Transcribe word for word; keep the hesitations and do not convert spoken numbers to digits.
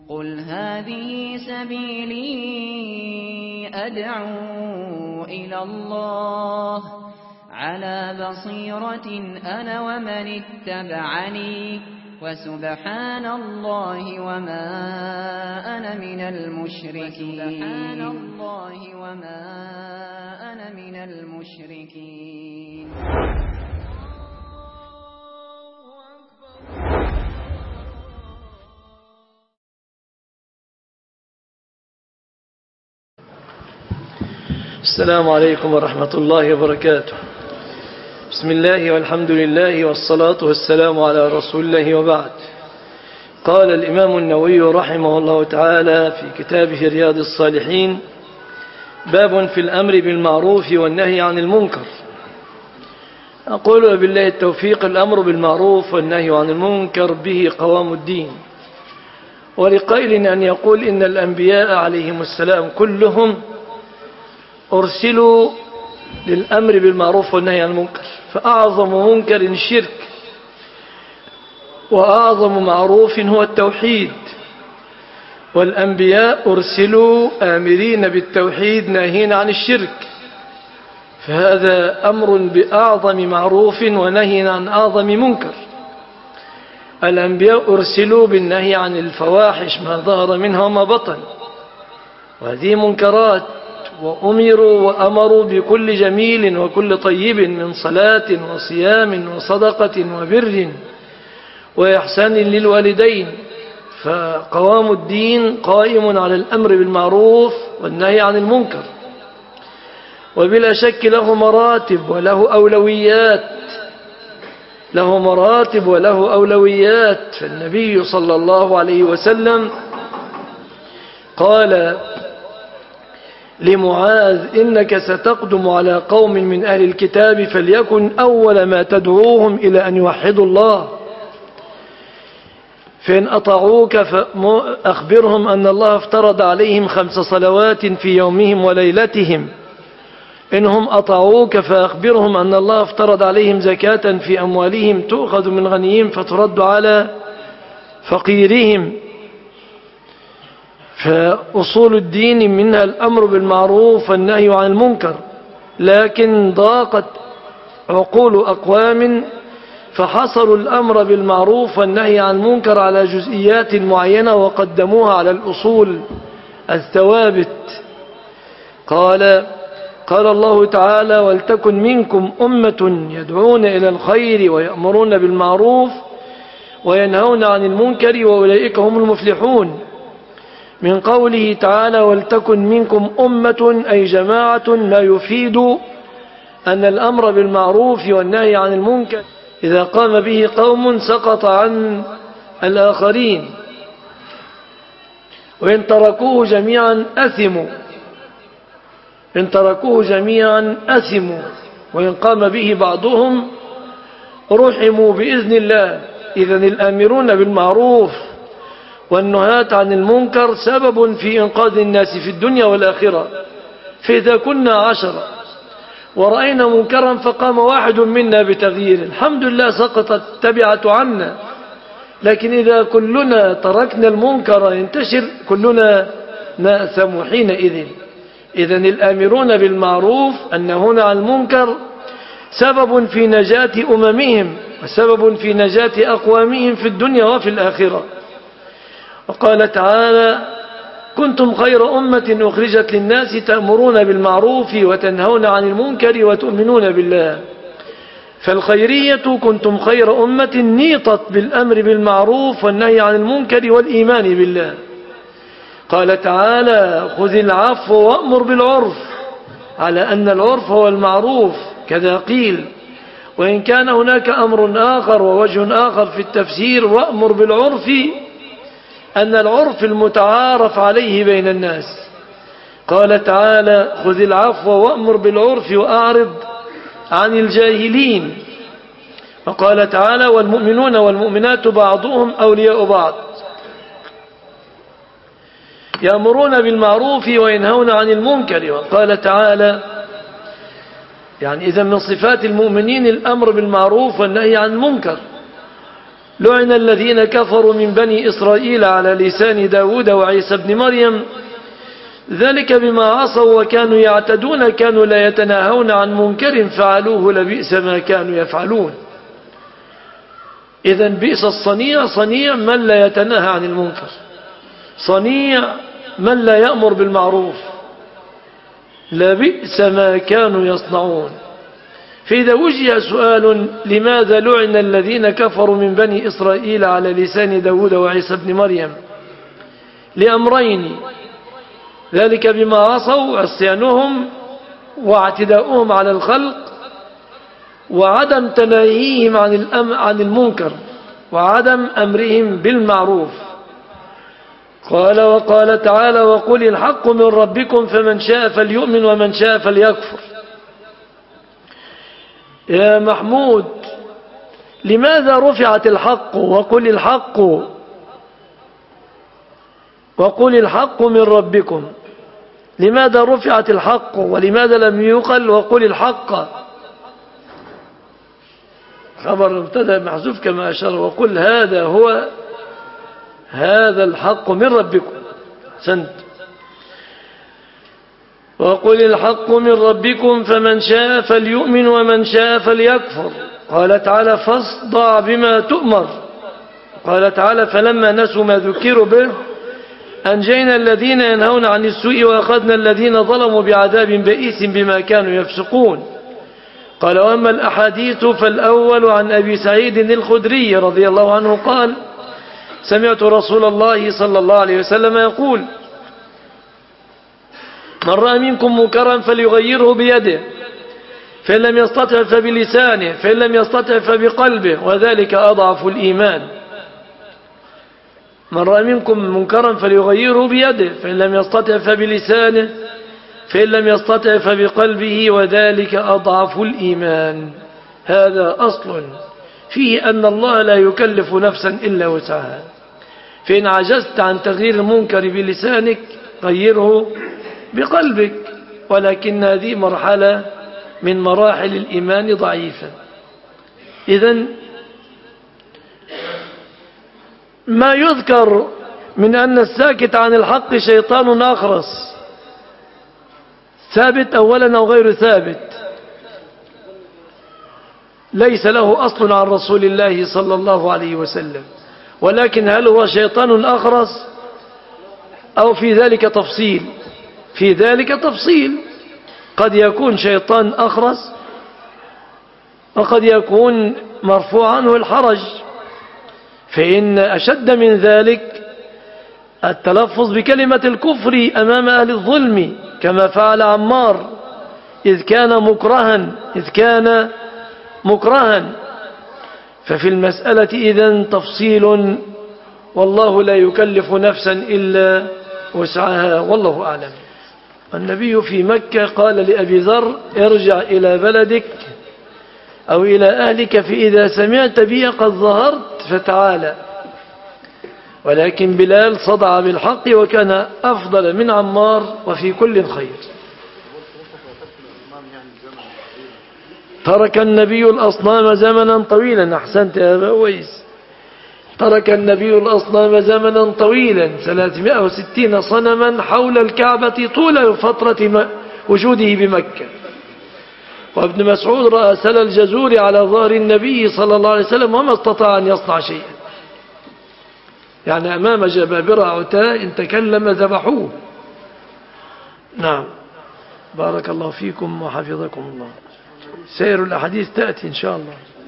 قل هذه سبيلي أدعو إلى الله على بصيرة أنا ومن اتبعني وسبحان الله وما أنا من المشركين وسبحان الله وما أنا من المشركين. السلام عليكم ورحمة الله وبركاته. بسم الله والحمد لله والصلاة والسلام على رسول الله وبعد. قال الإمام النووي رحمه الله تعالى في كتابه رياض الصالحين: باب في الأمر بالمعروف والنهي عن المنكر. أقول بالله التوفيق: الأمر بالمعروف والنهي عن المنكر به قوام الدين. ولقائل أن يقول إن الأنبياء عليهم السلام كلهم أرسلوا للأمر بالمعروف والنهي عن المنكر، فأعظم منكر الشرك وأعظم معروف هو التوحيد، والأنبياء أرسلوا آمرين بالتوحيد ناهين عن الشرك، فهذا أمر بأعظم معروف ونهي عن أعظم منكر. الأنبياء أرسلوا بالنهي عن الفواحش ما ظهر منها وما بطن، وهذه منكرات، وأمروا وأمروا بكل جميل وكل طيب من صلاة وصيام وصدقة وبر وإحسان للوالدين. فقوام الدين قائم على الأمر بالمعروف والنهي عن المنكر، وبلا شك له مراتب وله أولويات له مراتب وله أولويات فالنبي صلى الله عليه وسلم قال لمعاذ: إنك ستقدم على قوم من أهل الكتاب فليكن أول ما تدعوهم إلى أن يوحدوا الله، فإن أطاعوك فأخبرهم أن الله افترض عليهم خمس صلوات في يومهم وليلتهم. إنهم أطاعوك فأخبرهم أن الله افترض عليهم زكاة في أموالهم تؤخذ من غنيهم فترد على فقيرهم. فأصول الدين منها الأمر بالمعروف والنهي عن المنكر، لكن ضاقت عقول أقوام فحصروا الأمر بالمعروف والنهي عن المنكر على جزئيات معينة وقدموها على الأصول الثوابت. قال قال الله تعالى: ولتكن منكم أمة يدعون إلى الخير ويأمرون بالمعروف وينهون عن المنكر وأولئك هم المفلحون. من قوله تعالى: ولتكن منكم أمة، أي جماعة، ما يفيد أن الأمر بالمعروف والنهي عن المنكر إذا قام به قوم سقط عن الآخرين، وإن تركوه جميعا أثموا إن تركوه جميعا أثموا وإن قام به بعضهم رحموا بإذن الله. إذن الآمرون بالمعروف والنهاة عن المنكر سبب في إنقاذ الناس في الدنيا والآخرة. فإذا كنا عشرة ورأينا منكرا فقام واحد منا بتغيير، الحمد لله سقطت التبعة عنا. لكن إذا كلنا تركنا المنكر ينتشر كلنا نأثم حينئذ. إذن الآمرون بالمعروف الناهون عن المنكر سبب في نجاة أممهم وسبب في نجاة أقوامهم في الدنيا وفي الآخرة. وقال تعالى: كنتم خير أمة أخرجت للناس تأمرون بالمعروف وتنهون عن المنكر وتؤمنون بالله. فالخيرية كنتم خير أمة نيطت بالأمر بالمعروف والنهي عن المنكر والإيمان بالله. قال تعالى: خذ العفو وأمر بالعرف، على أن العرف هو المعروف. كذا قيل. وإن كان هناك أمر آخر ووجه آخر في التفسير وأمر بالعرف أن العرف المتعارف عليه بين الناس. قال تعالى: خذ العفو وأمر بالعرف وأعرض عن الجاهلين. وقال تعالى: والمؤمنون والمؤمنات بعضهم أولياء بعض يأمرون بالمعروف وينهون عن المنكر. وقال تعالى: يعني إذا من صفات المؤمنين الأمر بالمعروف والنهي عن المنكر. لعن الذين كفروا من بني إسرائيل على لسان داود وعيسى بن مريم ذلك بما عصوا وكانوا يعتدون كانوا لا يتناهون عن منكر فعلوه لبئس ما كانوا يفعلون. إذن بئس الصنيع صنيع من لا يتناهى عن المنكر، صنيع من لا يأمر بالمعروف، لبئس ما كانوا يصنعون. فإذا وجه سؤال لماذا لعن الذين كفروا من بني إسرائيل على لسان داود وعيسى بن مريم؟ لأمرين: ذلك بما عصوا عصيانهم واعتداؤهم على الخلق، وعدم تناهيهم عن الأم عن المنكر، وعدم أمرهم بالمعروف. قال وقال تعالى: وقل الحق من ربكم فمن شاء فليؤمن ومن شاء فليكفر. يا محمود، لماذا رفعت الحق وقل الحق وقل الحق من ربكم؟ لماذا رفعت الحق ولماذا لم يقل وقل الحق؟ خبر مبتدا محذوف كما أشار. وقل هذا هو هذا الحق من ربكم. سنت وقل الحق من ربكم فمن شاء فليؤمن ومن شاء فليكفر. قال تعالى: فاصدع بما تؤمر. قال تعالى: فلما نسوا ما ذكروا به أنجينا الذين ينهون عن السوء وأخذنا الذين ظلموا بعذاب بئيس بما كانوا يفسقون. قال: وأما الأحاديث فالأول عن أبي سعيد الخدري رضي الله عنه قال: سمعت رسول الله صلى الله عليه وسلم يقول: من رأى منكم منكرا فليغيره بيده، فإن لم يستطع فبلسانه، فإن لم يستطع فبقلبه، وذلك أضعف الإيمان. من رأى منكم منكرا فليغيره بيده، فإن لم يستطع فبلسانه، فإن لم يستطع فبقلبه، وذلك أضعف الإيمان. هذا أصل فيه أن الله لا يكلف نفسا إلا وسعها. فإن عجزت عن تغيير المنكر بلسانك غيره بقلبك، ولكن هذه مرحلة من مراحل الإيمان ضعيفة. إذن ما يذكر من أن الساكت عن الحق شيطان أخرس ثابت أولا أو غير ثابت، ليس له أصل عن رسول الله صلى الله عليه وسلم. ولكن هل هو شيطان أخرس أو في ذلك تفصيل؟ في ذلك تفصيل. قد يكون شيطان أخرس وقد يكون مرفوع عنه الحرج. فإن أشد من ذلك التلفظ بكلمة الكفر أمام أهل الظلم كما فعل عمار إذ كان مكرها إذ كان مكرها ففي المسألة إذن تفصيل، والله لا يكلف نفسا إلا وسعها، والله أعلم. النبي في مكة قال لأبي ذر: ارجع إلى بلدك أو إلى أهلك فإذا سمعت بي قد ظهرت فتعالى. ولكن بلال صدع بالحق وكان أفضل من عمار وفي كل خير. ترك النبي الأصنام زمنا طويلا. أحسنت يا أبا أويس. ترك النبي الأصنام زمنا طويلا ثلاثمائة وستين صنما حول الكعبة طول فترة وجوده بمكة. وابن مسعود رأى سل الجزور على ظهر النبي صلى الله عليه وسلم وما استطاع أن يصنع شيئا. يعني أمام جبابرة عتاء إن تكلم ذبحوه. نعم، بارك الله فيكم وحفظكم الله. سير الأحاديث تأتي إن شاء الله.